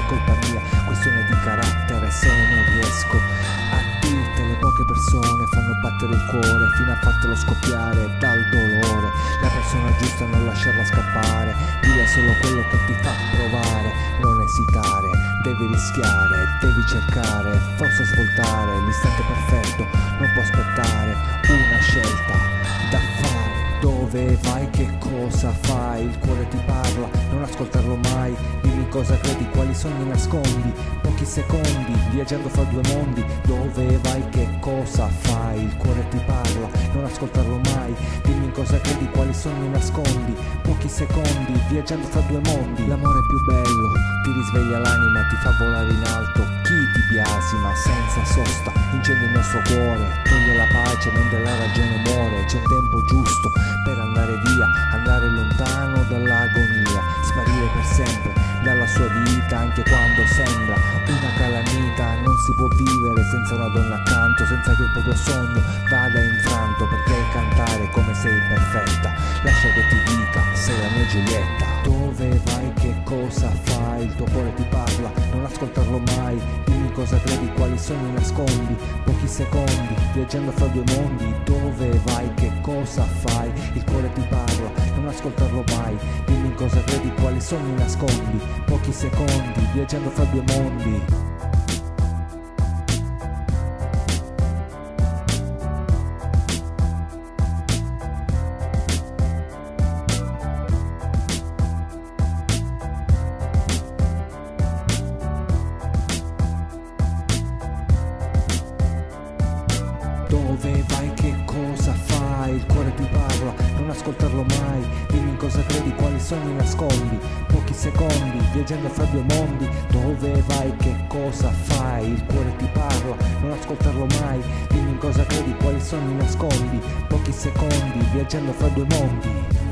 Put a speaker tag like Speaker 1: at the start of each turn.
Speaker 1: colpa mia, questione di carattere. Se non riesco a dirtele, poche persone fanno battere il cuore fino a fartelo scoppiare dal dolore. La persona giusta non lasciarla scappare, dile solo quello che ti fa provare. Non esitare, devi rischiare, devi cercare, forse svoltare. L'istante perfetto non può aspettare, una scelta da fare. Dove vai, che cosa fai? Il cuore ti parla, non ascoltarlo mai. Dimmi in cosa credi, quali sogni nascondi. Pochi secondi, viaggiando fra due mondi. Dove vai, che cosa fai? Il cuore ti parla, non ascoltarlo mai. Dimmi in cosa credi, quali sogni nascondi. Pochi secondi, viaggiando fra due mondi. L'amore più bello ti risveglia l'anima, ti fa volare in alto. Chi ti biasima senza sosta incendia il nostro cuore, toglie la pace mentre la ragione muore. C'è un tempo giusto per andare via, andare lontano dall'agonia, sparire per sempre dalla sua vita, anche quando sembra una calamita. Non si può vivere senza una donna accanto, senza che il proprio sogno vada infranto. Perché cantare come sei perfetta? Lascia che ti dica, sei la mia Giulietta. Dove vai, che cosa fai? Il tuo cuore ti parla, non ascoltarlo mai. Dimmi cosa credi, quali sogni nascondi. Pochi secondi, viaggiando fra due mondi. Dove vai, che cosa fai? Il cuore ti parla, non ascoltarlo mai. Dimmi cosa credi, quali sogni nascondi. Pochi secondi, viaggiando fra due mondi. Dove vai, che cosa fai? Il cuore ti parla, non ascoltarlo mai. Dimmi in cosa credi, quali sogni nascondi. Pochi secondi, viaggiando fra due mondi. Dove vai, che cosa fai? Il cuore ti parla, non ascoltarlo mai. Dimmi in cosa credi, quali sogni nascondi. Pochi secondi, viaggiando fra due mondi.